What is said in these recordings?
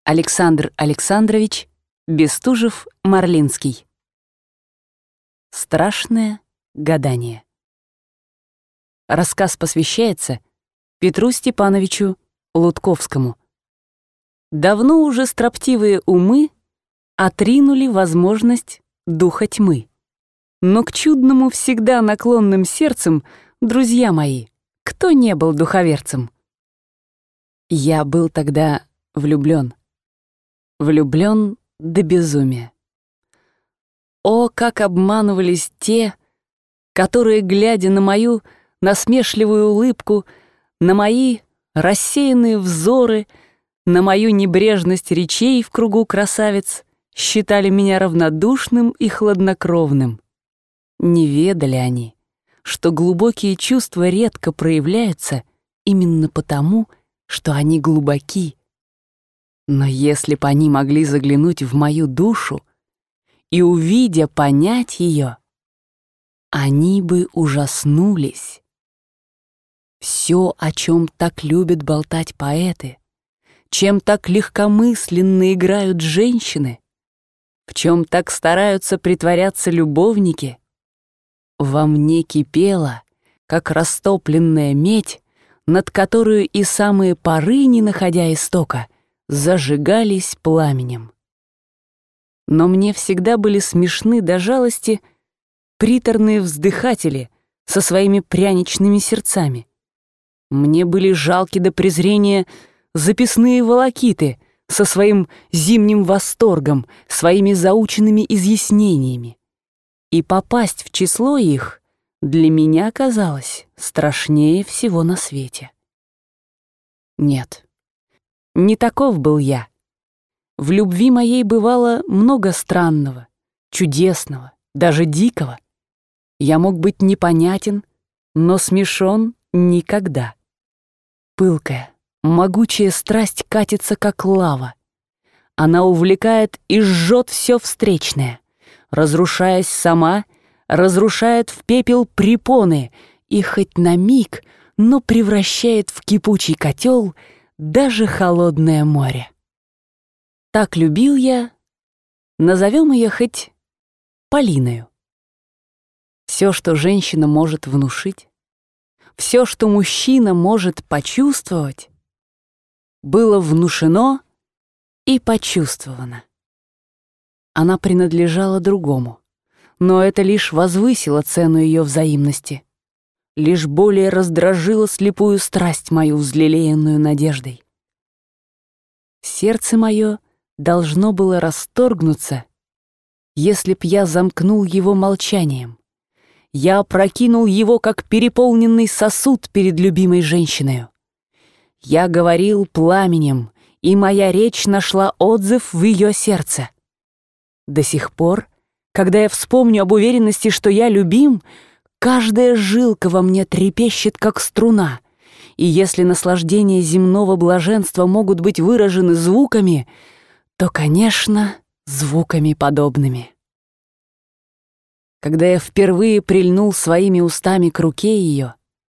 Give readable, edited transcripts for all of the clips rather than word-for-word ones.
Александр Александрович Бестужев-Марлинский. Страшное гадание. Рассказ посвящается Петру Степановичу Лутковскому. Давно уже строптивые умы отринули возможность духа тьмы. Но к чудному всегда наклонным сердцем, друзья мои, кто не был духоверцем? Я был тогда влюблен до безумия. О, как обманывались те, которые, глядя на мою насмешливую улыбку, на мои рассеянные взоры, на мою небрежность речей в кругу красавиц, считали меня равнодушным и хладнокровным. Не ведали они, что глубокие чувства редко проявляются именно потому, что они глубоки. Но если б они могли заглянуть в мою душу и, увидя, понять ее, они бы ужаснулись. Все, о чем так любят болтать поэты, чем так легкомысленно играют женщины, в чем так стараются притворяться любовники, во мне кипело, как растопленная медь, над которую и самые пары, не находя истока, зажигались пламенем. Но мне всегда были смешны до жалости приторные вздыхатели со своими пряничными сердцами. Мне были жалки до презрения записные волокиты со своим зимним восторгом, своими заученными изъяснениями. И попасть в число их для меня казалось страшнее всего на свете. Нет, не таков был я. В любви моей бывало много странного, чудесного, даже дикого. Я мог быть непонятен, но смешон никогда. Пылкая, могучая страсть катится, как лава. Она увлекает и жжет все встречное, разрушаясь сама, разрушает в пепел препоны и хоть на миг, но превращает в кипучий котел даже холодное море. Так любил я, назовем ее хоть Полиною. Все, что женщина может внушить, все, что мужчина может почувствовать, было внушено и почувствовано. Она принадлежала другому, но это лишь возвысило цену ее взаимности, лишь более раздражило слепую страсть мою, взлелеянную надеждой. Сердце мое должно было расторгнуться, если б я замкнул его молчанием. Я опрокинул его, как переполненный сосуд перед любимой женщиной. Я говорил пламенем, и моя речь нашла отзыв в ее сердце. До сих пор, когда я вспомню об уверенности, что я любим, каждая жилка во мне трепещет, как струна, и если наслаждения земного блаженства могут быть выражены звуками, то, конечно, звуками подобными. Когда я впервые прильнул своими устами к руке ее,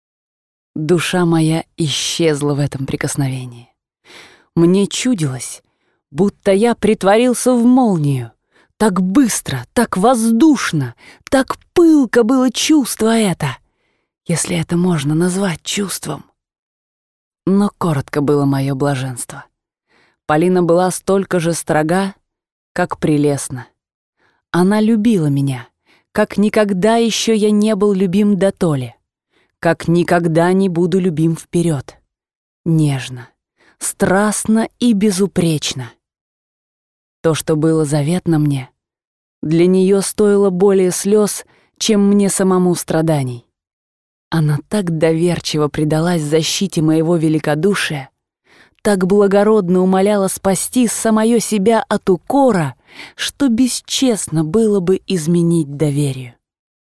душа моя исчезла в этом прикосновении. Мне чудилось, будто я притворился в молнию. Так быстро, так воздушно, так пылко было чувство это, если это можно назвать чувством. Но коротко было мое блаженство. Полина была столько же строга, как прелестна. Она любила меня, как никогда еще я не был любим дотоле, как никогда не буду любим вперед. Нежно, страстно и безупречно. То, что было заветно мне, для нее стоило более слез, чем мне самому страданий. Она так доверчиво предалась защите моего великодушия, так благородно умоляла спасти самое себя от укора, что бесчестно было бы изменить доверию.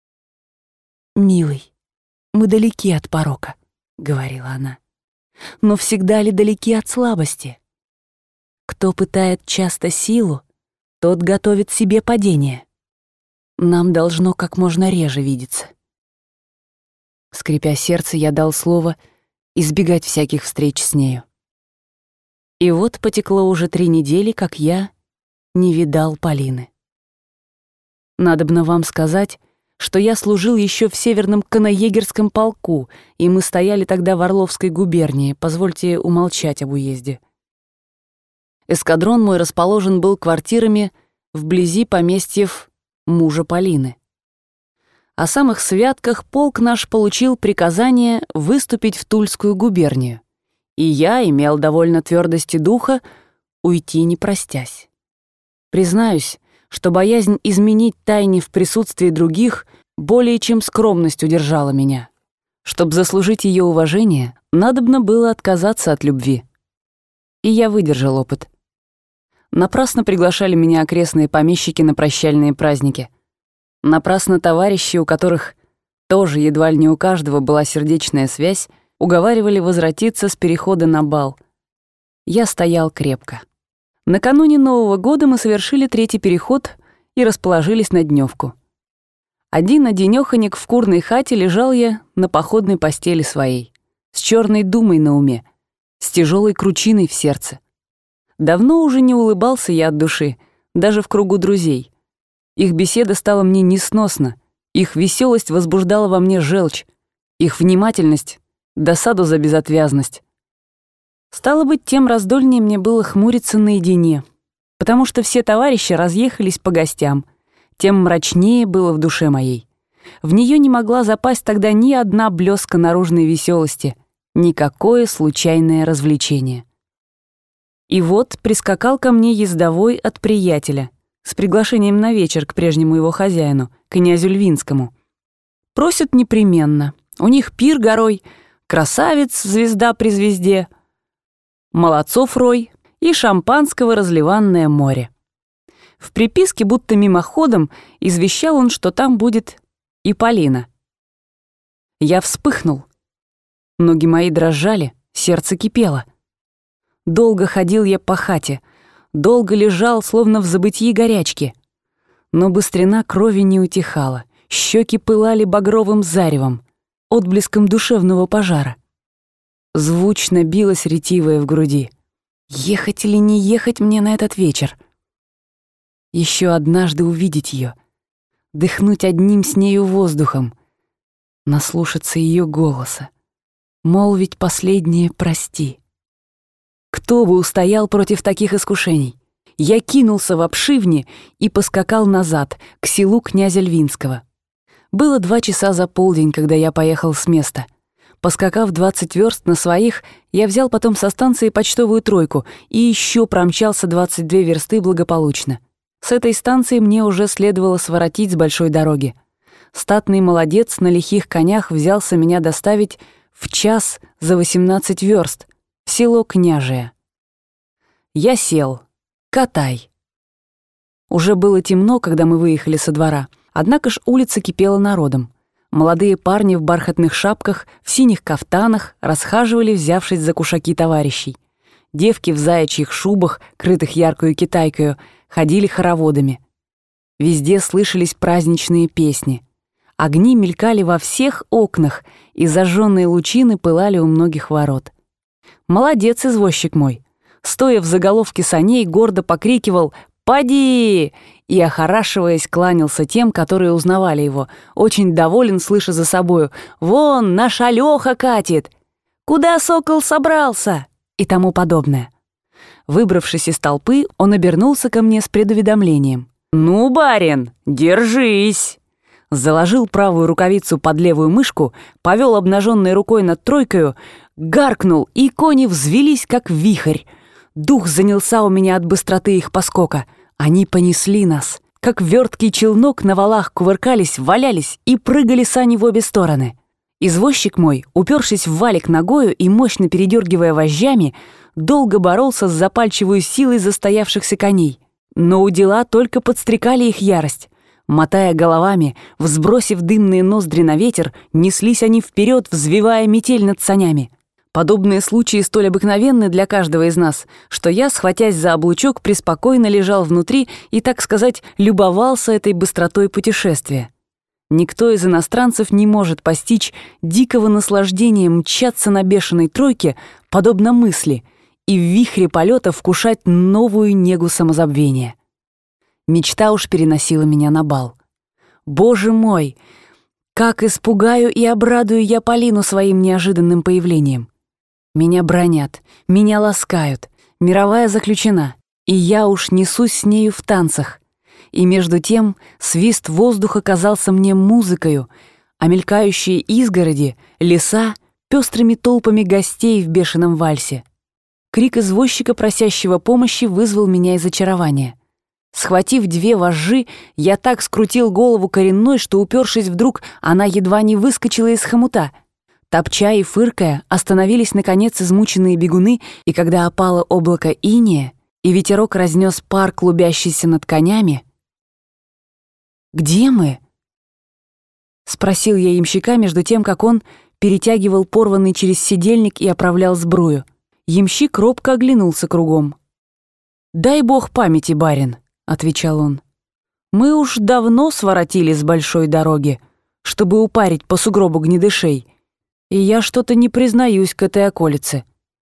«Милый, мы далеки от порока», — говорила она, — «но всегда ли далеки от слабости? Кто пытает часто силу, тот готовит себе падение. Нам должно как можно реже видеться». Скрипя сердце, я дал слово избегать всяких встреч с нею. И вот потекло уже 3 недели, как я не видал Полины. Надобно вам сказать, что я служил еще в Северном каноегерском полку, и мы стояли тогда в Орловской губернии, позвольте умолчать об уезде. Эскадрон мой расположен был квартирами вблизи поместьев мужа Полины. О самых святках полк наш получил приказание выступить в Тульскую губернию, и я имел довольно твердости духа уйти не простясь. Признаюсь, что боязнь изменить тайне в присутствии других более чем скромность удержала меня. Чтоб заслужить ее уважение, надобно было отказаться от любви. И я выдержал опыт. Напрасно приглашали меня окрестные помещики на прощальные праздники. Напрасно товарищи, у которых тоже едва ли не у каждого была сердечная связь, уговаривали возвратиться с перехода на бал. Я стоял крепко. Накануне Нового года мы совершили 3-й переход и расположились на дневку. Один-одинёхонек в курной хате лежал я на походной постели своей, с черной думой на уме, с тяжелой кручиной в сердце. Давно уже не улыбался я от души, даже в кругу друзей. Их беседа стала мне несносна, их веселость возбуждала во мне желчь, их внимательность — досаду за безотвязность. Стало быть, тем раздольнее мне было хмуриться наедине, потому что все товарищи разъехались по гостям, тем мрачнее было в душе моей. В нее не могла запасть тогда ни одна блеска наружной веселости, никакое случайное развлечение. И вот прискакал ко мне ездовой от приятеля с приглашением на вечер к прежнему его хозяину, князю Львинскому. Просят непременно. У них пир горой, красавец, звезда при звезде, молодцов рой и шампанского разливанное море. В приписке, будто мимоходом, извещал он, что там будет и Полина. Я вспыхнул. Ноги мои дрожали, сердце кипело. Долго ходил я по хате, долго лежал, словно в забытьи горячки. Но быстрена крови не утихала, щеки пылали багровым заревом, отблеском душевного пожара. Звучно билась ретивая в груди. Ехать или не ехать мне на этот вечер? Еще однажды увидеть ее, дыхнуть одним с нею воздухом, наслушаться ее голоса, молвить последнее «прости». Кто бы устоял против таких искушений? Я кинулся в обшивни и поскакал назад, к селу князя Львинского. Было 2 часа за полдень, когда я поехал с места. Поскакав 20 верст на своих, я взял потом со станции почтовую тройку и еще промчался 22 версты благополучно. С этой станции мне уже следовало своротить с большой дороги. Статный молодец на лихих конях взялся меня доставить в час за 18 верст в село Княжие. Я сел. Катай. Уже было темно, когда мы выехали со двора, однако ж улица кипела народом. Молодые парни в бархатных шапках, в синих кафтанах расхаживали, взявшись за кушаки товарищей. Девки в заячьих шубах, крытых яркою китайкою, ходили хороводами. Везде слышались праздничные песни. Огни мелькали во всех окнах, и зажженные лучины пылали у многих ворот. Молодец, извозчик мой. Стоя в заголовке саней, гордо покрикивал «Поди!» и, охорашиваясь, кланялся тем, которые узнавали его, очень доволен, слыша за собою «Вон, наш Алёха катит! Куда сокол собрался?» и тому подобное. Выбравшись из толпы, он обернулся ко мне с предуведомлением. «Ну, барин, держись!» Заложил правую рукавицу под левую мышку, повел обнаженной рукой над тройкою, гаркнул, и кони взвелись, как вихрь. Дух занялся у меня от быстроты их поскока. Они понесли нас. Как верткий челнок на валах кувыркались, валялись и прыгали сани в обе стороны. Извозчик мой, упершись в валик ногою и мощно передергивая вожжами, долго боролся с запальчивой силой застоявшихся коней. Но удила только подстрекали их ярость. Мотая головами, взбросив дымные ноздри на ветер, неслись они вперед, взвивая метель над санями. Подобные случаи столь обыкновенны для каждого из нас, что я, схватясь за облучок, преспокойно лежал внутри и, так сказать, любовался этой быстротой путешествия. Никто из иностранцев не может постичь дикого наслаждения мчаться на бешеной тройке, подобно мысли, и в вихре полета вкушать новую негу самозабвения. Мечта уж переносила меня на бал. Боже мой, как испугаю и обрадую я Полину своим неожиданным появлением. Меня бранят, меня ласкают, мировая заключена, и я уж несусь с нею в танцах. И между тем свист воздуха казался мне музыкою, а мелькающие изгороди, леса — пестрыми толпами гостей в бешеном вальсе. Крик извозчика, просящего помощи, вызвал меня из очарования. Схватив 2 вожжи, я так скрутил голову коренной, что, упершись вдруг, она едва не выскочила из хомута. Топча и фыркая, остановились, наконец, измученные бегуны, и когда опало облако инея, и ветерок разнес пар, клубящийся над конями... «Где мы?» — спросил я ямщика между тем, как он перетягивал порванный через седельник и оправлял сбрую. Ямщик робко оглянулся кругом. «Дай бог памяти, барин», — отвечал он. «Мы уж давно своротили с большой дороги, чтобы упарить по сугробу гнедышей, и я что-то не признаюсь к этой околице.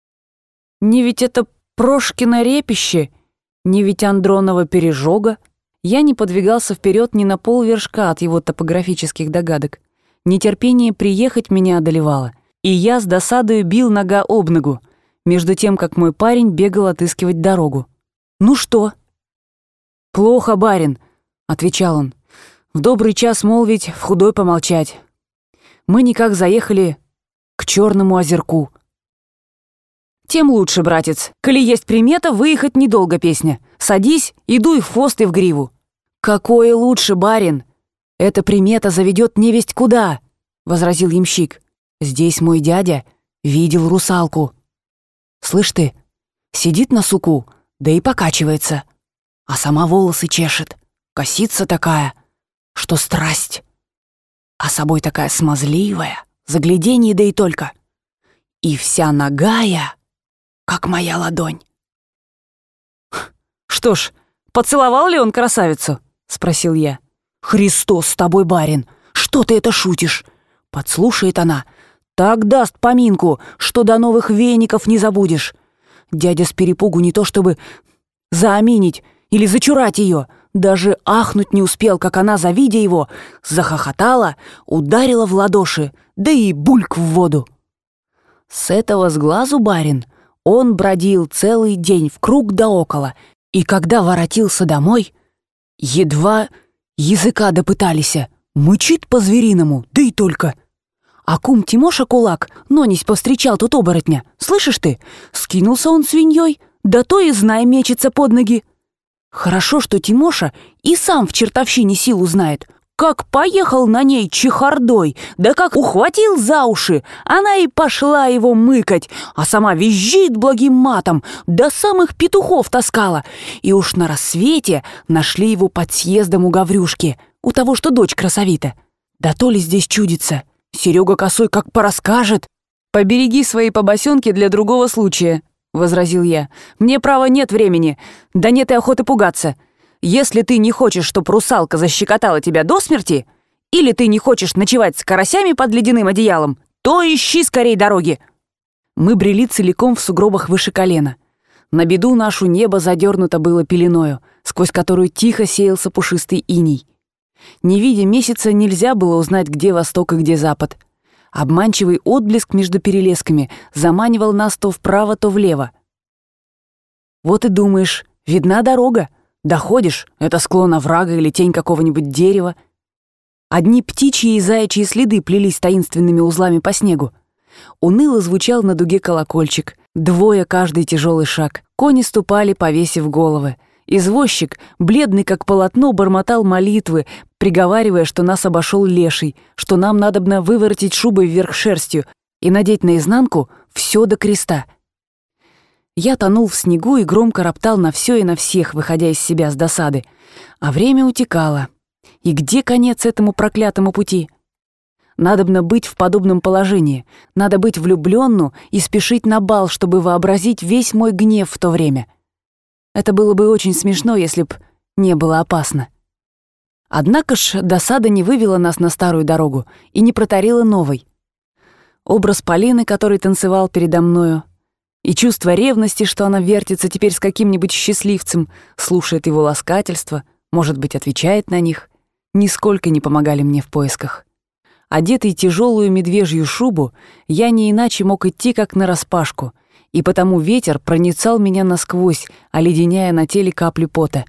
Не ведь это Прошкино репище, не ведь Андронова пережога». Я не подвигался вперед ни на полвершка от его топографических догадок. Нетерпение приехать меня одолевало, и я с досадою бил нога об ногу, между тем, как мой парень бегал отыскивать дорогу. «Ну что?» «Плохо, барин», — отвечал он. «В добрый час молвить, в худой помолчать. Мы никак заехали к Черному озерку». «Тем лучше, братец. Коли есть примета, выехать недолго песня. Садись и дуй в хвост и в гриву». «Какое лучше, барин? Эта примета заведет невесть куда», — возразил ямщик. «Здесь мой дядя видел русалку. Слышь ты, сидит на суку, да и покачивается, а сама волосы чешет, косица такая, что страсть, а собой такая смазливая, загляденье да и только, и вся нагая, как моя ладонь». «Что ж, поцеловал ли он красавицу?» — спросил я. «Христос с тобой, барин! Что ты это шутишь?» Подслушает она. «Так даст поминку, что до новых веников не забудешь. Дядя с перепугу не то чтобы зааминить или зачурать ее, даже ахнуть не успел, как она, завидя его, захохотала, ударила в ладоши, да и бульк в воду. С этого сглазу, барин, он бродил целый день вкруг да около, и когда воротился домой, едва языка допытались, мычит по-звериному, да и только. А кум Тимоша Кулак, нонись повстречал тут оборотня, слышишь ты? Скинулся он свиньей, да то и знай мечется под ноги. Хорошо, что Тимоша и сам в чертовщине силу знает. Как поехал на ней чехардой, да как ухватил за уши, она и пошла его мыкать, а сама визжит благим матом, до самых петухов таскала. И уж на рассвете нашли его под съездом у Гаврюшки, у того, что дочь красовита. Да то ли здесь чудится, Серега Косой как порасскажет. «Побереги свои побосенки для другого случая», — возразил я. «Мне, право, нет времени, да нет и охоты пугаться. Если ты не хочешь, чтоб русалка защекотала тебя до смерти, или ты не хочешь ночевать с карасями под ледяным одеялом, то ищи скорей дороги». Мы брели целиком в сугробах выше колена. На беду нашу небо задернуто было пеленою, сквозь которую тихо сеялся пушистый иней. Не видя месяца, нельзя было узнать, где восток и где запад. Обманчивый отблеск между перелесками заманивал нас то вправо, то влево. Вот и думаешь, видна дорога. Доходишь — это склон оврага или тень какого-нибудь дерева. Одни птичьи и заячьи следы плелись таинственными узлами по снегу. Уныло звучал на дуге колокольчик, двое каждый тяжелый шаг. Кони ступали, повесив головы. Извозчик, бледный как полотно, бормотал молитвы, приговаривая, что нас обошел леший, что нам надобно выворотить шубой вверх шерстью и надеть наизнанку все до креста. Я тонул в снегу и громко роптал на все и на всех, выходя из себя с досады. А время утекало. И где конец этому проклятому пути? Надобно быть в подобном положении. Надо быть влюбленну и спешить на бал, чтобы вообразить весь мой гнев в то время. Это было бы очень смешно, если б не было опасно. Однако ж досада не вывела нас на старую дорогу и не протарила новой. Образ Полины, который танцевал передо мною, И чувство ревности, что она вертится теперь с каким-нибудь счастливцем, слушает его ласкательства, может быть, отвечает на них, нисколько не помогали мне в поисках. Одетый тяжелую медвежью шубу, я не иначе мог идти, как нараспашку, и потому ветер проницал меня насквозь, оледеняя на теле капли пота.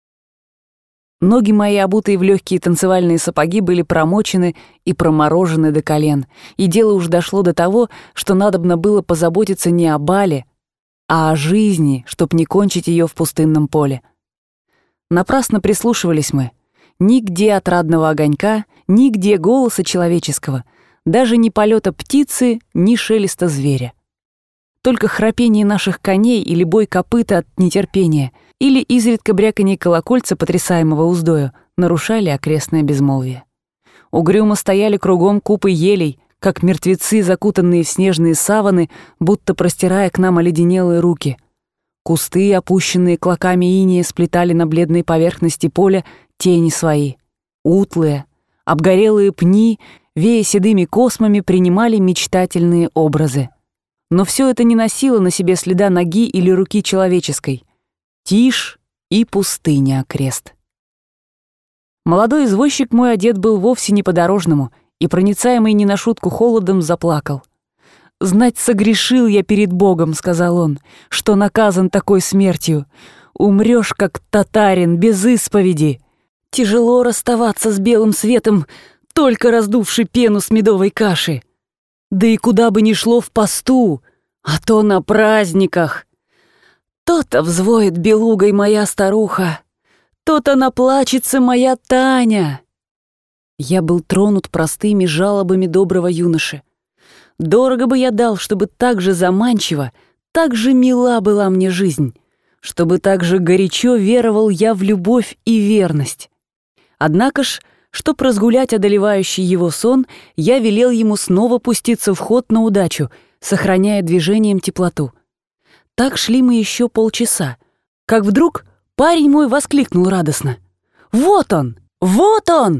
Ноги мои, обутые в легкие танцевальные сапоги, были промочены и проморожены до колен, и дело уж дошло до того, что надобно было позаботиться не о бале, а о жизни, чтоб не кончить ее в пустынном поле. Напрасно прислушивались мы. Нигде отрадного огонька, нигде голоса человеческого, даже ни полета птицы, ни шелеста зверя. Только храпение наших коней или бой копыта от нетерпения, или изредка бряканье колокольца, потрясаемого уздою, нарушали окрестное безмолвие. Угрюмо стояли кругом купы елей, как мертвецы, закутанные в снежные саваны, будто простирая к нам оледенелые руки. Кусты, опущенные клоками инея, сплетали на бледной поверхности поля тени свои. Утлые, обгорелые пни, вея седыми космами, принимали мечтательные образы. Но все это не носило на себе следа ноги или руки человеческой. Тишь и пустыня окрест. Молодой извозчик мой одет был вовсе не по-дорожному, и, проницаемый не на шутку холодом, заплакал. «Знать, согрешил я перед Богом», — сказал он, — «что наказан такой смертью. Умрёшь, как татарин, без исповеди. Тяжело расставаться с белым светом, только раздувши пену с медовой каши. Да и куда бы ни шло в посту, а то на праздниках. То-то взвоет белугой моя старуха, то-то наплачется моя Таня». Я был тронут простыми жалобами доброго юноши. Дорого бы я дал, чтобы так же заманчиво, так же мила была мне жизнь, чтобы так же горячо веровал я в любовь и верность. Однако ж, чтоб разгулять одолевающий его сон, я велел ему снова пуститься в ход на удачу, сохраняя движением теплоту. Так шли мы еще полчаса, как вдруг парень мой воскликнул радостно: «Вот он! Вот он!»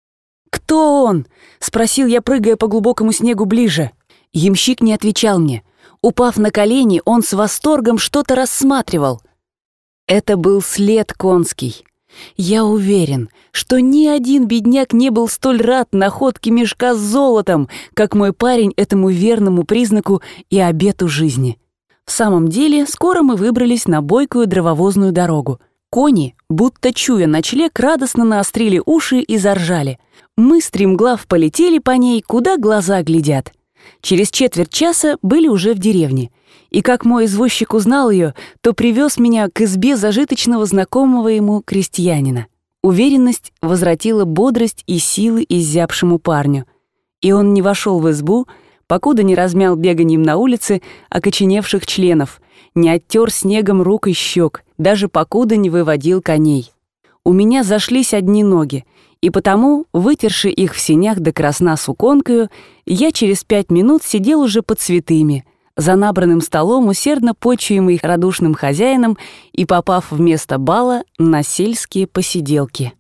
«Кто он?» — спросил я, прыгая по глубокому снегу ближе. Ямщик не отвечал мне. Упав на колени, он с восторгом что-то рассматривал. Это был след конский. Я уверен, что ни один бедняк не был столь рад находке мешка с золотом, как мой парень этому верному признаку и обету жизни. В самом деле, скоро мы выбрались на бойкую дрововозную дорогу. Кони, будто чуя ночлег, радостно наострили уши и заржали. Мы стремглав полетели по ней, куда глаза глядят. Через четверть часа были уже в деревне. И как мой извозчик узнал ее, то привез меня к избе зажиточного знакомого ему крестьянина. Уверенность возвратила бодрость и силы изябшему парню. И он не вошел в избу, покуда не размял беганьем на улице окоченевших членов, не оттер снегом рук и щек, даже покуда не выводил коней. У меня зашлись одни ноги, и потому, вытерши их в сенях до красна суконкою, я через 5 минут сидел уже под святыми, за набранным столом, усердно почуемый радушным хозяином и попав вместо бала на сельские посиделки.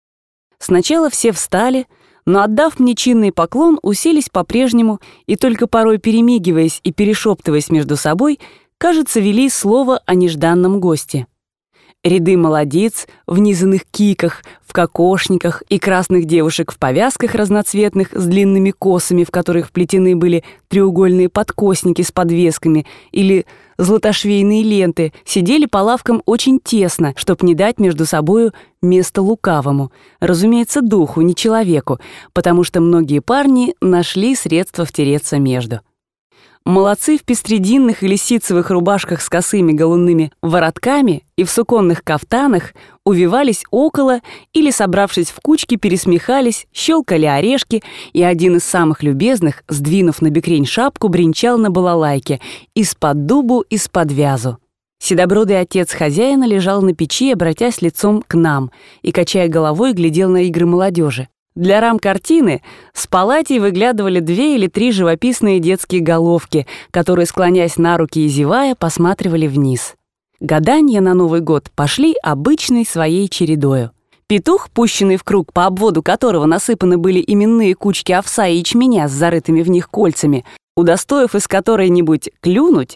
Сначала все встали, но, отдав мне чинный поклон, уселись по-прежнему и только порой перемигиваясь и перешептываясь между собой, кажется, вели слово о нежданном госте. Ряды молодиц в низанных киках, в кокошниках и красных девушек в повязках разноцветных с длинными косами, в которых вплетены были треугольные подкосники с подвесками или златошвейные ленты, сидели по лавкам очень тесно, чтоб не дать между собою место лукавому, разумеется, духу, не человеку, потому что многие парни нашли средства втереться между. Молодцы в пестрединных или ситцевых рубашках с косыми головными воротками и в суконных кафтанах увивались около или, собравшись в кучки, пересмехались, щелкали орешки, и один из самых любезных, сдвинув на бекрень шапку, бренчал на балалайке из-под дубу, из-под вязу. Седобродый отец хозяина лежал на печи, обратясь лицом к нам, и, качая головой, глядел на игры молодежи. Для рам картины с палатей выглядывали 2 или 3 живописные детские головки, которые, склоняясь на руки и зевая, посматривали вниз. Гаданья на Новый год пошли обычной своей чередою. Петух, пущенный в круг, по обводу которого насыпаны были именные кучки овса и ячменя с зарытыми в них кольцами, удостоив из которой-нибудь клюнуть,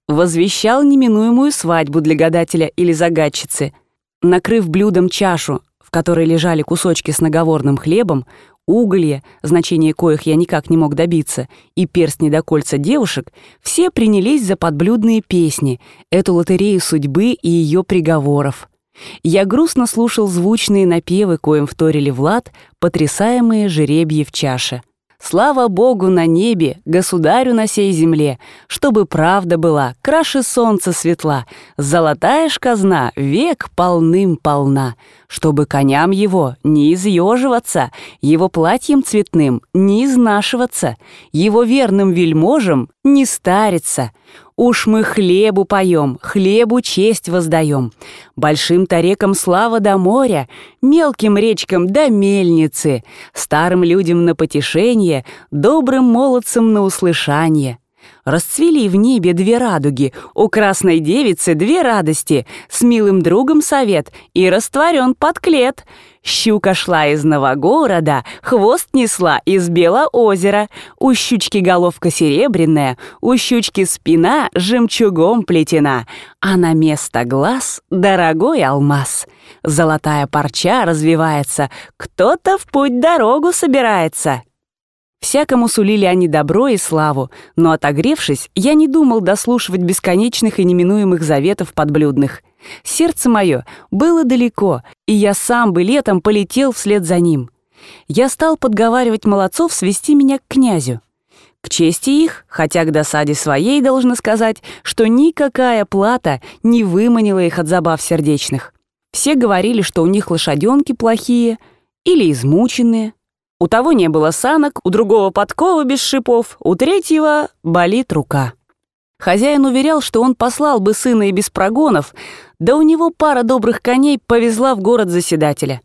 возвещал неминуемую свадьбу для гадателя или загадчицы. Накрыв блюдом чашу, в которой лежали кусочки с наговорным хлебом, уголья, значение коих я никак не мог добиться, и перстни до кольца девушек, все принялись за подблюдные песни, эту лотерею судьбы и ее приговоров. Я грустно слушал звучные напевы, коим вторили Влад, потрясаемые жеребьи в чаше. Слава Богу на небе, государю на сей земле, чтобы правда была, краше солнца светла, золотая ж казна век полным-полна, чтобы коням его не изъеживаться, его платьем цветным не изнашиваться, его верным вельможам не стариться. Уж мы хлебу поем, хлебу честь воздаем. Большим-то рекам слава до моря, мелким речкам до мельницы, старым людям на потешение, добрым молодцам на услышание. Расцвели в небе две радуги, у красной девицы две радости, с милым другом совет и растворен подклет. Щука шла из Новогорода, хвост несла из Белоозера, у щучки головка серебряная, у щучки спина жемчугом плетена, а на место глаз дорогой алмаз. Золотая парча развивается, кто-то в путь-дорогу собирается. Всякому сулили они добро и славу, но, отогревшись, я не думал дослушивать бесконечных и неминуемых заветов подблюдных. Сердце мое было далеко, и я сам бы летом полетел вслед за ним. Я стал подговаривать молодцов свести меня к князю. К чести их, хотя к досаде своей должно сказать, что никакая плата не выманила их от забав сердечных. Все говорили, что у них лошаденки плохие или измученные. У того не было санок, у другого подковы без шипов, у третьего болит рука. Хозяин уверял, что он послал бы сына и без прогонов, да у него пара добрых коней повезла в город заседателя.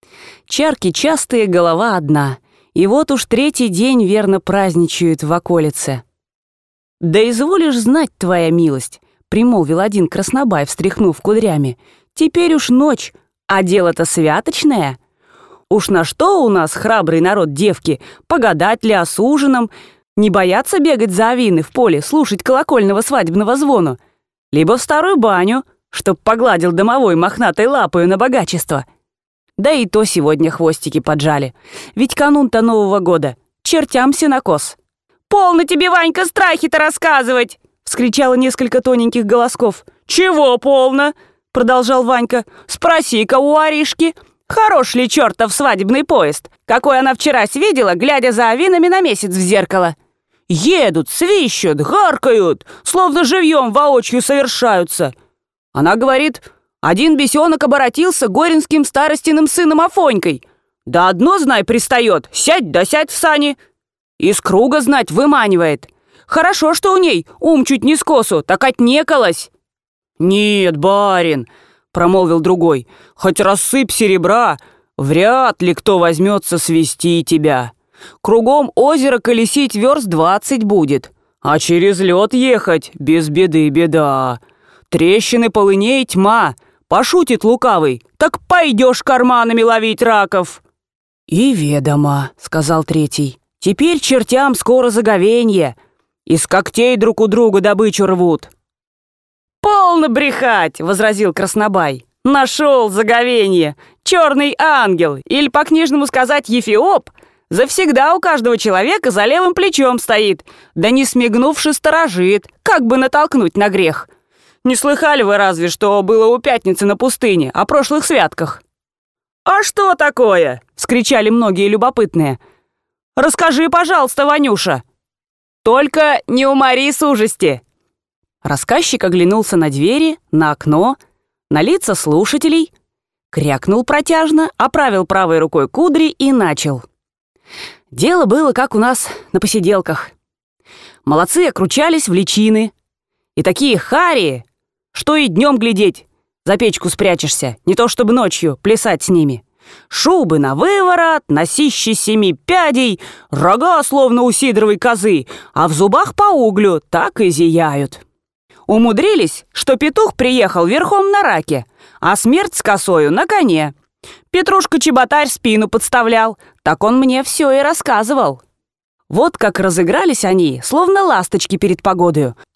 Чарки частые, голова одна, и вот уж третий день верно праздничают в околице. «Да изволишь знать, твоя милость», — примолвил один краснобай, встряхнув кудрями, — «теперь уж ночь, а дело-то святочное». Уж на что у нас, храбрый народ девки, погадать ли о суженом, не бояться бегать за овины в поле, слушать колокольного свадебного звону, либо в старую баню, чтоб погладил домовой мохнатой лапою на богачество. Да и то сегодня хвостики поджали, ведь канун-то Нового года, чертям сенокос. «Полно тебе, Ванька, страхи-то рассказывать!» — вскричало несколько тоненьких голосков. «Чего полно?» — продолжал Ванька. «Спроси-ка у Аришки, хорош ли чертов свадебный поезд, какой она вчерась видела, глядя за овинами на месяц в зеркало. Едут, свищут, гаркают, словно живьем воочию совершаются. Она говорит, один бесенок оборотился горинским старостиным сыном Афонькой. Да одно, знай, пристает, сядь да сядь в сани. Из круга, знать, выманивает. Хорошо, что у ней ум чуть не скосу, так отнекалась». «Нет, барин», — промолвил другой, — «хоть рассыпь серебра, вряд ли кто возьмется свести тебя. Кругом озеро колесить верст 20 будет, а через лед ехать без беды беда. Трещины полыней тьма, пошутит лукавый, так пойдешь карманами ловить раков». «И ведомо», — сказал третий, — «теперь чертям скоро заговенье, из когтей друг у друга добычу рвут». «Полно брехать!» — возразил краснобай. «Нашел заговенье! Черный ангел, или по-книжному сказать Ефиоп, завсегда у каждого человека за левым плечом стоит, да не смигнувши сторожит, как бы натолкнуть на грех. Не слыхали вы разве, что было у пятницы на пустыне, о прошлых святках?» «А что такое?» — вскричали многие любопытные. «Расскажи, пожалуйста, Ванюша. Только не умори с ужасти». Рассказчик оглянулся на двери, на окно, на лица слушателей, крякнул протяжно, оправил правой рукой кудри и начал. Дело было, как у нас на посиделках. Молодцы окручались в личины. И такие харии, что и днем глядеть, за печку спрячешься, не то чтобы ночью плясать с ними. Шубы на выворот, носищи 7 пядей, рога словно у сидоровой козы, а в зубах по углю так и зияют. Умудрились, что петух приехал верхом на раке, а смерть с косою на коне. Петрушка-чеботарь спину подставлял, так он мне все и рассказывал. Вот как разыгрались они, словно ласточки перед погодою,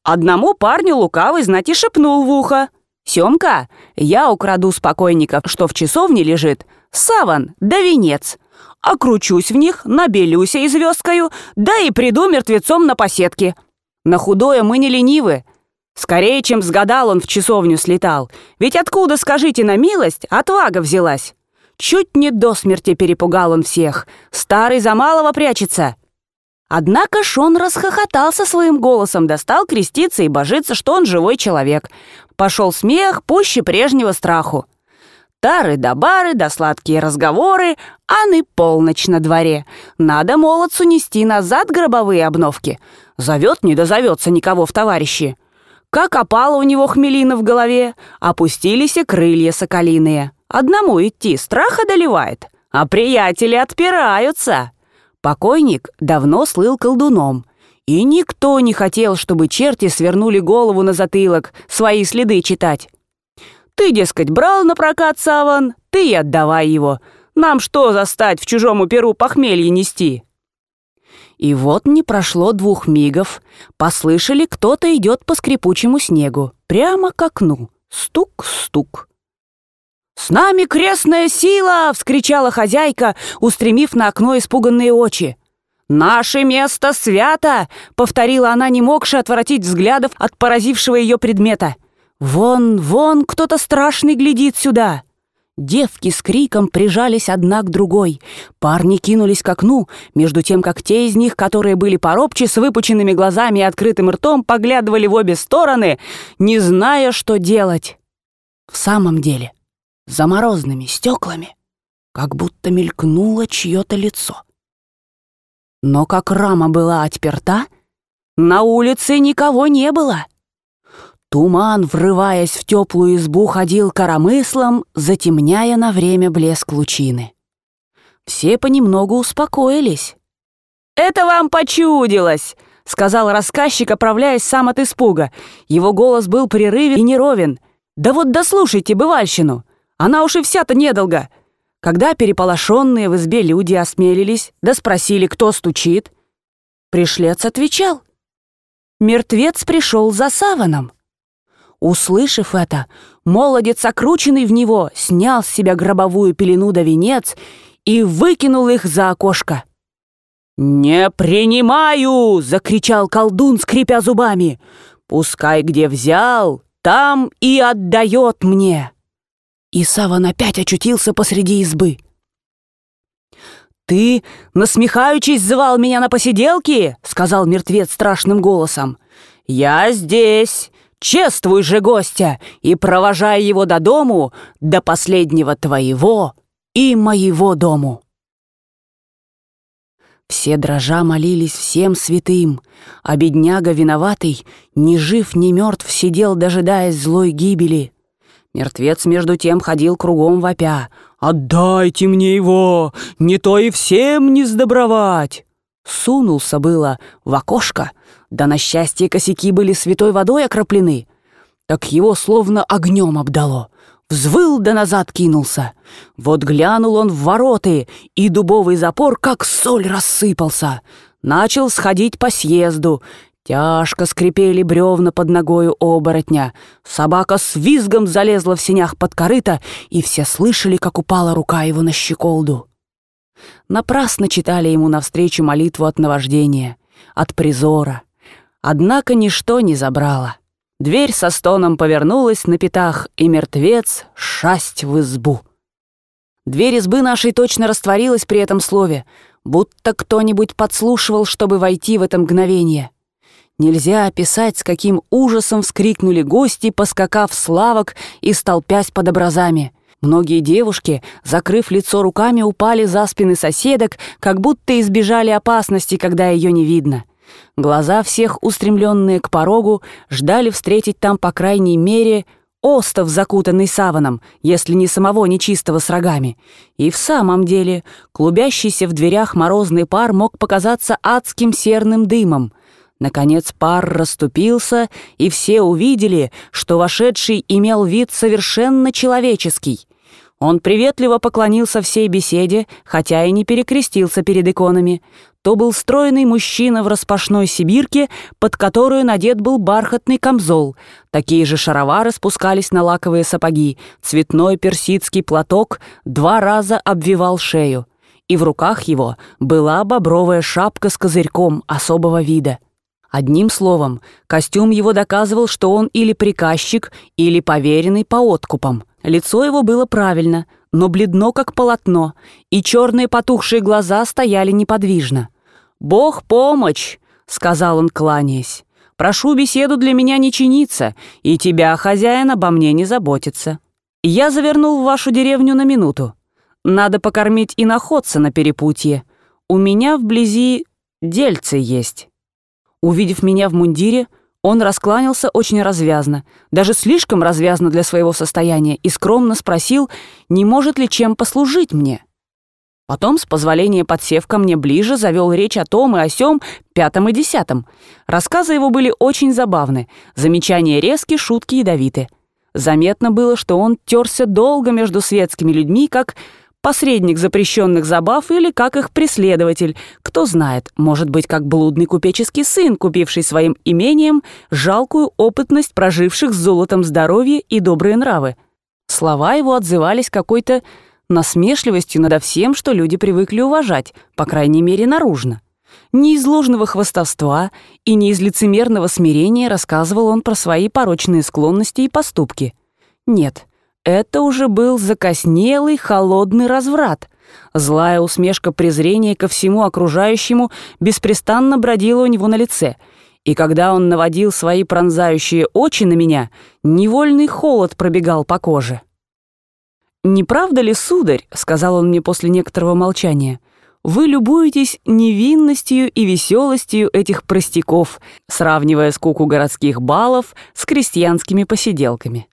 Одному парню лукавый, знать, и шепнул в ухо: «Семка, я украду с покойника, что в часовне лежит, саван да венец, окручусь в них, набелюся и звездкою, да и приду мертвецом на поседке. На худое мы не ленивы. Скорее, чем сгадал, он в часовню слетал. Ведь откуда, скажите на милость, отвага взялась? Чуть не до смерти перепугал он всех. Старый за малого прячется». Однако ж он расхохотался своим голосом, достал креститься и божиться, что он живой человек. Пошел смех пуще прежнего страху. Тары да бары, да сладкие разговоры, ан и полночь на дворе. Надо молодцу нести назад гробовые обновки. Зовет, не дозовется никого в товарищи. Как опало у него хмелина в голове, опустились и крылья соколиные. Одному идти страх одолевает, а приятели отпираются. Покойник давно слыл колдуном, и никто не хотел, чтобы черти свернули голову на затылок, свои следы читать. Ты, дескать, брал на прокат саван, ты и отдавай его. Нам что застать в чужому перу похмелье нести? И вот не прошло 2 мигов, послышали, кто-то идет по скрипучему снегу, прямо к окну. Стук-стук. «С нами крестная сила!» — вскричала хозяйка, устремив на окно испуганные очи. «Наше место свято!» — повторила она, не могши отвратить взглядов от поразившего ее предмета. «Вон кто-то страшный глядит сюда!» Девки с криком прижались одна к другой. Парни кинулись к окну, между тем, как те из них, которые были поробче, с выпученными глазами и открытым ртом, поглядывали в обе стороны, не зная, что делать. В самом деле, за морозными стеклами как будто мелькнуло чье-то лицо. Но как рама была отперта, на улице никого не было. Туман, врываясь в теплую избу, ходил коромыслом, затемняя на время блеск лучины. Все понемногу успокоились. «Это вам почудилось!» — сказал рассказчик, оправляясь сам от испуга. Его голос был прерывен и неровен. «Да вот дослушайте бывальщину! Она уж и вся-то недолго!» Когда переполошенные в избе люди осмелились, да спросили, кто стучит, пришлец отвечал: «Мертвец пришел за саваном». Услышав это, молодец, окрученный в него, снял с себя гробовую пелену да венец и выкинул их за окошко. «Не принимаю!» — закричал колдун, скрипя зубами. «Пускай где взял, там и отдает мне!» И саван опять очутился посреди избы. «Ты, насмехаючись, звал меня на посиделки?» — сказал мертвец страшным голосом. «Я здесь! Чествуй же гостя и провожай его до дому, до последнего твоего и моего дому». Все дрожа молились всем святым, а бедняга виноватый, ни жив, ни мертв, сидел, дожидаясь злой гибели. Мертвец между тем ходил кругом вопя: «Отдайте мне его, не то и всем не сдобровать!» Сунулся было в окошко, да на счастье косяки были святой водой окроплены, так его словно огнем обдало. Взвыл да назад кинулся. Вот глянул он в вороты, и дубовый запор, как соль, рассыпался. Начал сходить по съезду. Тяжко скрипели бревна под ногою оборотня. Собака с визгом залезла в сенях под корыто, и все слышали, как упала рука его на щеколду. Напрасно читали ему навстречу молитву от наваждения, от призора. Однако ничто не забрало. Дверь со стоном повернулась на пятах, и мертвец шасть в избу. Дверь избы нашей точно растворилась при этом слове, будто кто-нибудь подслушивал, чтобы войти в это мгновение. Нельзя описать, с каким ужасом вскрикнули гости, поскакав с лавок и столпясь под образами. Многие девушки, закрыв лицо руками, упали за спины соседок, как будто избежали опасности, когда ее не видно. Глаза всех, устремленные к порогу, ждали встретить там, по крайней мере, остов, закутанный саваном, если не самого нечистого с рогами. И в самом деле клубящийся в дверях морозный пар мог показаться адским серным дымом. Наконец пар расступился, и все увидели, что вошедший имел вид совершенно человеческий. Он приветливо поклонился всей беседе, хотя и не перекрестился перед иконами. То был стройный мужчина в распашной сибирке, под которую надет был бархатный камзол. Такие же шаровары спускались на лаковые сапоги. Цветной персидский платок 2 раза обвивал шею. И в руках его была бобровая шапка с козырьком особого вида. Одним словом, костюм его доказывал, что он или приказчик, или поверенный по откупам. Лицо его было правильно, но бледно, как полотно, и черные потухшие глаза стояли неподвижно. «Бог помощь!» — сказал он, кланяясь. «Прошу беседу для меня не чиниться, и тебя, хозяин, обо мне не заботиться. Я завернул в вашу деревню на минуту. Надо покормить иноходца на перепутье. У меня вблизи дельцы есть». Увидев меня в мундире, он раскланялся очень развязно, даже слишком развязно для своего состояния, и скромно спросил, не может ли чем послужить мне. Потом, с позволения подсев ко мне ближе, завел речь о том и о сём, 5 и 10. Рассказы его были очень забавны, замечания резки, шутки ядовиты. Заметно было, что он терся долго между светскими людьми, как посредник запрещенных забав или как их преследователь, кто знает, может быть, как блудный купеческий сын, купивший своим имением жалкую опытность проживших с золотом здоровье и добрые нравы. Слова его отзывались какой-то насмешливостью надо всем, что люди привыкли уважать, по крайней мере, наружно. Не из ложного хвастовства и не из лицемерного смирения рассказывал он про свои порочные склонности и поступки. Нет, это уже был закоснелый, холодный разврат. Злая усмешка презрения ко всему окружающему беспрестанно бродила у него на лице, и когда он наводил свои пронзающие очи на меня, невольный холод пробегал по коже. «Не правда ли, сударь, — сказал он мне после некоторого молчания, — вы любуетесь невинностью и веселостью этих простяков, сравнивая скуку городских балов с крестьянскими посиделками?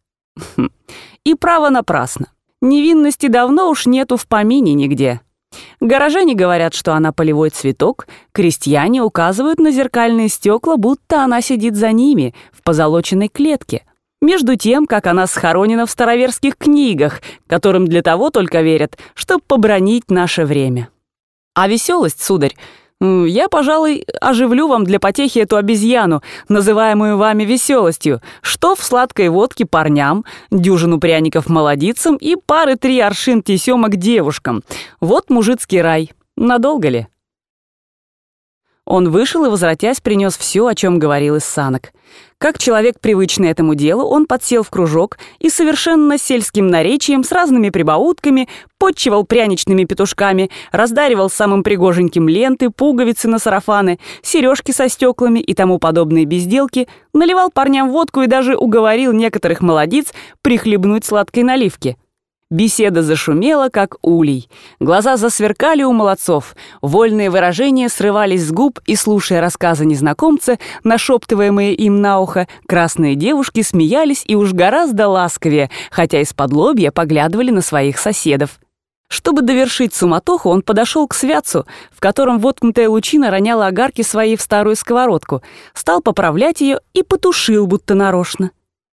И право напрасно. Невинности давно уж нету в помине нигде. Горожане говорят, что она полевой цветок, крестьяне указывают на зеркальные стекла, будто она сидит за ними в позолоченной клетке. Между тем, как она схоронена в староверских книгах, которым для того только верят, чтобы побранить наше время. А веселость, сударь, я, пожалуй, оживлю вам для потехи эту обезьяну, называемую вами веселостью, что в сладкой водке парням, дюжину пряников молодицам и 2-3 аршин тесемок девушкам. Вот мужицкий рай. Надолго ли?» Он вышел и, возвратясь, принес все, о чем говорил из санок. Как человек, привычный этому делу, он подсел в кружок и совершенно сельским наречием, с разными прибаутками, подчивал пряничными петушками, раздаривал самым пригоженьким ленты, пуговицы на сарафаны, сережки со стеклами и тому подобные безделки, наливал парням водку и даже уговорил некоторых молодиц прихлебнуть сладкой наливки. Беседа зашумела, как улей. Глаза засверкали у молодцов. Вольные выражения срывались с губ, и, слушая рассказы незнакомца, нашептываемые им на ухо, красные девушки смеялись и уж гораздо ласковее, хотя из-под лобья поглядывали на своих соседов. Чтобы довершить суматоху, он подошел к святцу, в котором воткнутая лучина роняла огарки свои в старую сковородку, стал поправлять ее и потушил, будто нарочно.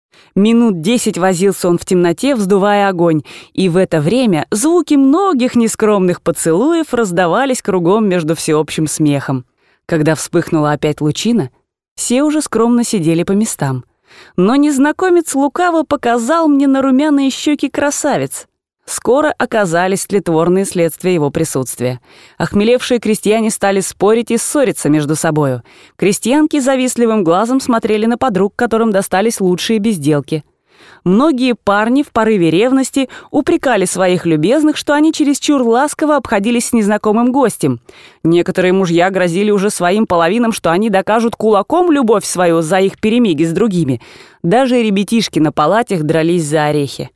Минут 10 возился он в темноте, вздувая огонь, и в это время звуки многих нескромных поцелуев раздавались кругом между всеобщим смехом. Когда вспыхнула опять лучина, все уже скромно сидели по местам. Но незнакомец лукаво показал мне на румяные щеки красавиц. Скоро оказались тлетворные следствия его присутствия. Охмелевшие крестьяне стали спорить и ссориться между собою. Крестьянки завистливым глазом смотрели на подруг, которым достались лучшие безделки. Многие парни в порыве ревности упрекали своих любезных, что они чересчур ласково обходились с незнакомым гостем. Некоторые мужья грозили уже своим половинам, что они докажут кулаком любовь свою за их перемиги с другими. Даже ребятишки на палатях дрались за орехи.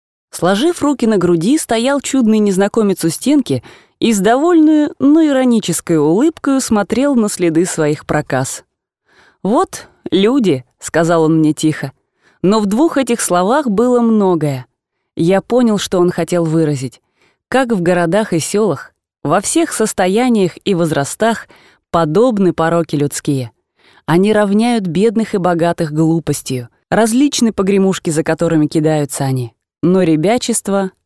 Сложив руки на груди, стоял чудный незнакомец у стенки и с довольную, но иронической улыбкой смотрел на следы своих проказ. «Вот люди», — сказал он мне тихо, но в 2 этих словах было многое. Я понял, что он хотел выразить. Как в городах и селах, во всех состояниях и возрастах подобны пороки людские. Они равняют бедных и богатых глупостью, различны погремушки, за которыми кидаются они. Но ребячество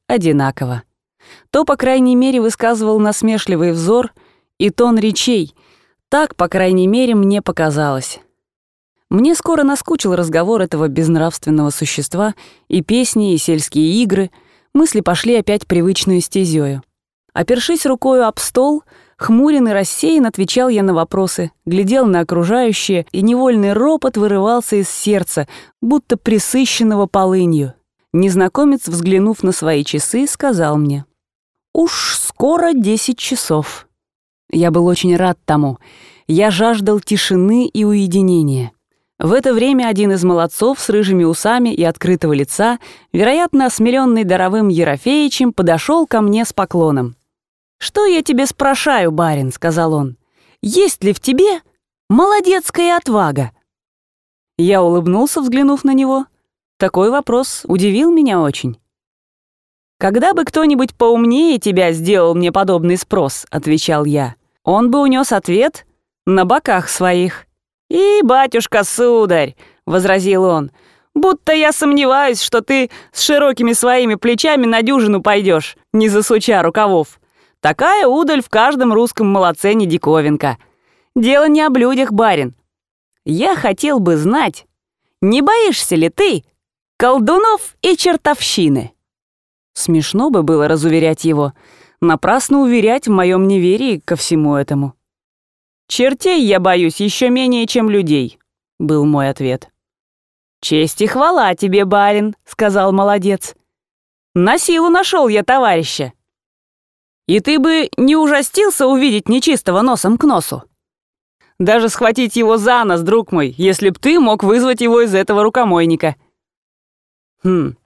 одинаково. То, по крайней мере, высказывал насмешливый взор и тон речей. Так, по крайней мере, мне показалось. Мне скоро наскучил разговор этого безнравственного существа, и песни, и сельские игры. Мысли пошли опять привычную стезёю. Опершись рукою об стол, хмурен и рассеян отвечал я на вопросы, глядел на окружающее, и невольный ропот вырывался из сердца, будто присыщенного полынью. Незнакомец, взглянув на свои часы, сказал мне: «Уж скоро 10 часов». Я был очень рад тому. Я жаждал тишины и уединения. В это время один из молодцов с рыжими усами и открытого лица, вероятно, осмелённый даровым Ерофеичем, подошел ко мне с поклоном. «Что я тебе спрашаю, барин?» — сказал он. «Есть ли в тебе молодецкая отвага?» Я улыбнулся, взглянув на него. Такой вопрос удивил меня очень. «Когда бы кто-нибудь поумнее тебя сделал мне подобный спрос», — отвечал я, «он бы унес ответ на боках своих». «И, батюшка-сударь», — возразил он, «будто я сомневаюсь, что ты с широкими своими плечами на дюжину пойдешь, не засуча рукавов. Такая удаль в каждом русском молодце не диковинка. Дело не о людях, барин. Я хотел бы знать, не боишься ли ты колдунов и чертовщины?» Смешно бы было разуверять его, напрасно уверять в моем неверии ко всему этому. «Чертей я боюсь еще менее, чем людей», — был мой ответ. «Честь и хвала тебе, барин», — сказал молодец. «На силу нашел я товарища. И ты бы не ужастился увидеть нечистого носом к носу. Даже схватить его за нос, друг мой, если б ты мог вызвать его из этого рукомойника». «Ну,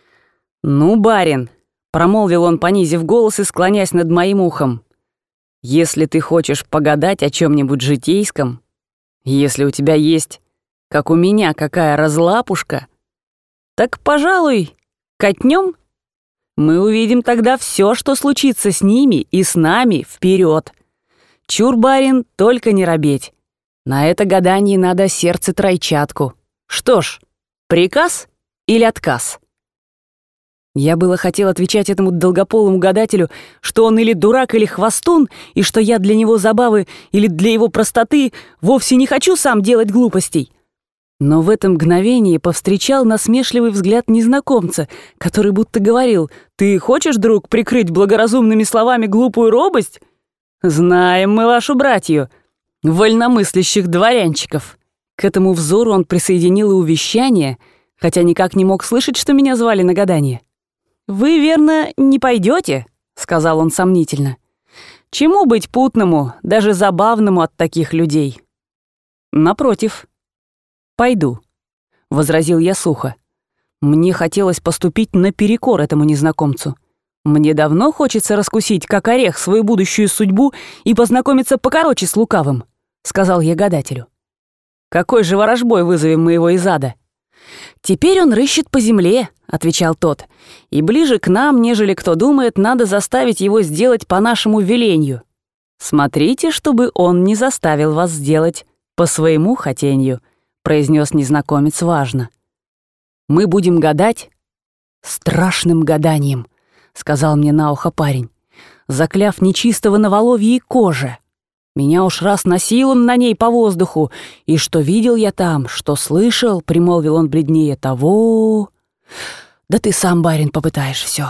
барин», — промолвил он, понизив голос и склонясь над моим ухом, «если ты хочешь погадать о чем-нибудь житейском, если у тебя есть, как у меня, какая разлапушка, так, пожалуй, катнем. Мы увидим тогда все, что случится с ними и с нами вперед. Чур, барин, только не робеть. На это гадание надо сердце тройчатку. Что ж, приказ или отказ?» Я было хотел отвечать этому долгополому гадателю, что он или дурак, или хвостун, и что я для него забавы или для его простоты вовсе не хочу сам делать глупостей. Но в это мгновение повстречал насмешливый взгляд незнакомца, который будто говорил: «Ты хочешь, друг, прикрыть благоразумными словами глупую робость? Знаем мы вашу братью, вольномыслящих дворянчиков». К этому взору он присоединил и увещание, хотя никак не мог слышать, что меня звали на гадание. «Вы, верно, не пойдете?» — сказал он сомнительно. «Чему быть путному, даже забавному от таких людей?» «Напротив, пойду», — возразил я сухо. Мне хотелось поступить наперекор этому незнакомцу. Мне давно хочется раскусить, как орех, свою будущую судьбу и познакомиться покороче с лукавым, — сказал я гадателю. «Какой же ворожбой вызовем мы его из ада?» «Теперь он рыщет по земле», — отвечал тот, «и ближе к нам, нежели кто думает, надо заставить его сделать по нашему велению. Смотрите, чтобы он не заставил вас сделать по своему хотению», — произнес незнакомец важно. «Мы будем гадать страшным гаданием», — сказал мне на ухо парень, «закляв нечистого на воловьей коже. Меня уж раз носил он на ней по воздуху, и что видел я там, что слышал, — примолвил он бледнее, — того... Да ты сам, барин, попытаешь все».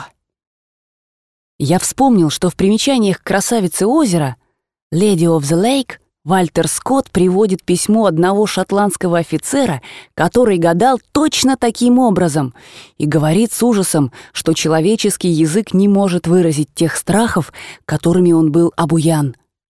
Я вспомнил, что в примечаниях к красавице озера «Lady of the Lake» Вальтер Скотт приводит письмо одного шотландского офицера, который гадал точно таким образом, и говорит с ужасом, что человеческий язык не может выразить тех страхов, которыми он был обуян.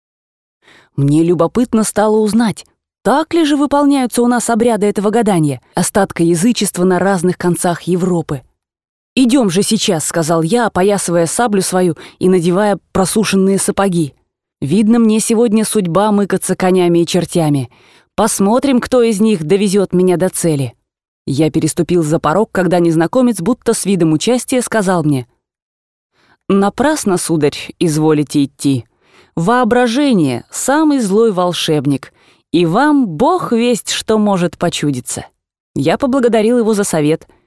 Мне любопытно стало узнать, так ли же выполняются у нас обряды этого гадания, остатка язычества на разных концах Европы. «Идем же сейчас», — сказал я, опоясывая саблю свою и надевая просушенные сапоги. «Видно, мне сегодня судьба мыкаться конями и чертями. Посмотрим, кто из них довезет меня до цели». Я переступил за порог, когда незнакомец, будто с видом участия, сказал мне: «Напрасно, сударь, изволите идти. Воображение — самый злой волшебник, и вам бог весть, что может почудиться». Я поблагодарил его за совет.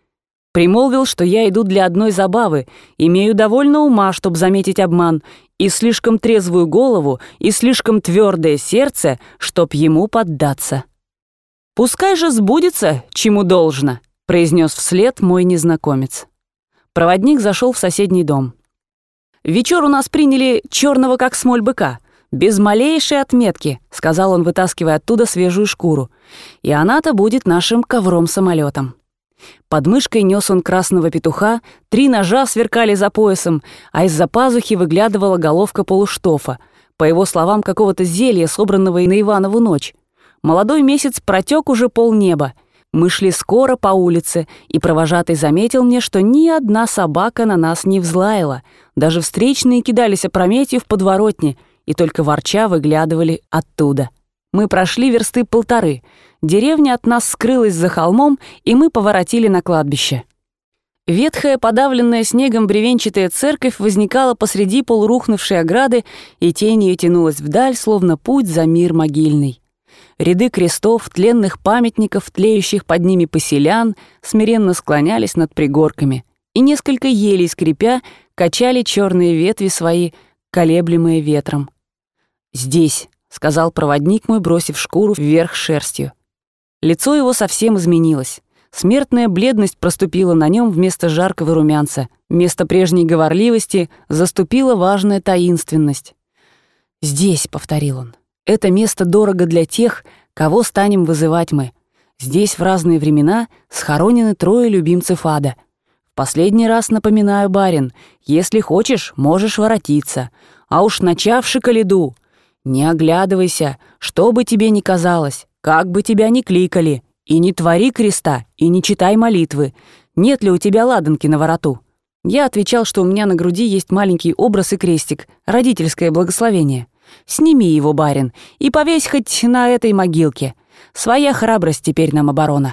Примолвил, что я иду для одной забавы, имею довольно ума, чтоб заметить обман, и слишком трезвую голову, и слишком твердое сердце, чтоб ему поддаться. «Пускай же сбудется, чему должно», — произнес вслед мой незнакомец. Проводник зашел в соседний дом. «Вечер у нас приняли черного как смоль быка, без малейшей отметки», — сказал он, вытаскивая оттуда свежую шкуру. «И она-то будет нашим ковром-самолетом». Под мышкой нес он красного петуха, 3 ножа сверкали за поясом, а из-за пазухи выглядывала головка полуштофа, по его словам, какого-то зелья, собранного на Иванову ночь. Молодой месяц протек уже полнеба. Мы шли скоро по улице, и провожатый заметил мне, что ни одна собака на нас не взлаяла, даже встречные кидались опрометью в подворотне и только ворча выглядывали оттуда. Мы прошли 1.5 версты. Деревня от нас скрылась за холмом, и мы поворотили на кладбище. Ветхая, подавленная снегом бревенчатая церковь возникала посреди полурухнувшей ограды, и тень ее тянулась вдаль, словно путь за мир могильный. Ряды крестов, тленных памятников, тлеющих под ними поселян, смиренно склонялись над пригорками, и несколько елей, скрипя, качали черные ветви свои, колеблемые ветром. «Здесь», — сказал проводник мой, бросив шкуру вверх шерстью. Лицо его совсем изменилось. Смертная бледность проступила на нем вместо жаркого румянца. Вместо прежней говорливости заступила важная таинственность. «Здесь», — повторил он, — «это место дорого для тех, кого станем вызывать мы. Здесь в разные времена схоронены 3 любимцев ада. В последний раз напоминаю, барин, если хочешь, можешь воротиться. А уж начавши коляду, не оглядывайся, что бы тебе ни казалось, как бы тебя ни кликали, и не твори креста, и не читай молитвы. Нет ли у тебя ладанки на вороту?» Я отвечал, что у меня на груди есть маленький образ и крестик, родительское благословение. «Сними его, барин, и повесь хоть на этой могилке. Своя храбрость теперь нам оборона».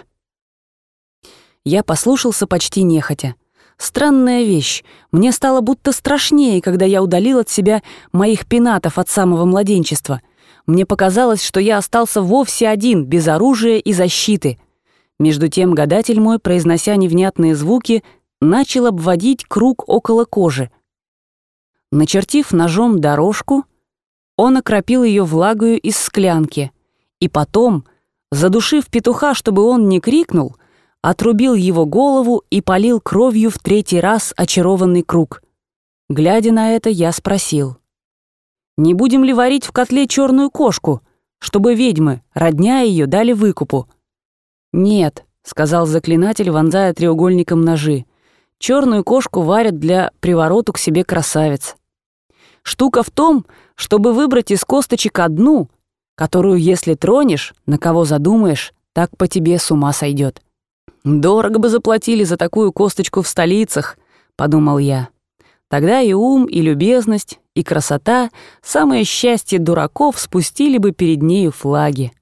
Я послушался почти нехотя. Странная вещь. Мне стало будто страшнее, когда я удалил от себя моих пенатов от самого младенчества. Мне показалось, что я остался вовсе один, без оружия и защиты. Между тем гадатель мой, произнося невнятные звуки, начал обводить круг около кожи. Начертив ножом дорожку, он окропил ее влагою из склянки, и потом, задушив петуха, чтобы он не крикнул, отрубил его голову и полил кровью в 3-й раз очарованный круг. Глядя на это, я спросил: «Не будем ли варить в котле черную кошку, чтобы ведьмы, родня ее, дали выкупу?» «Нет», — сказал заклинатель, вонзая треугольником ножи, «черную кошку варят для привороту к себе красавиц. Штука в том, чтобы выбрать из косточек одну, которую, если тронешь, на кого задумаешь, так по тебе с ума сойдет». «Дорого бы заплатили за такую косточку в столицах», — подумал я. «Тогда и ум, и любезность, и красота, самое счастье дураков спустили бы перед нею флаги».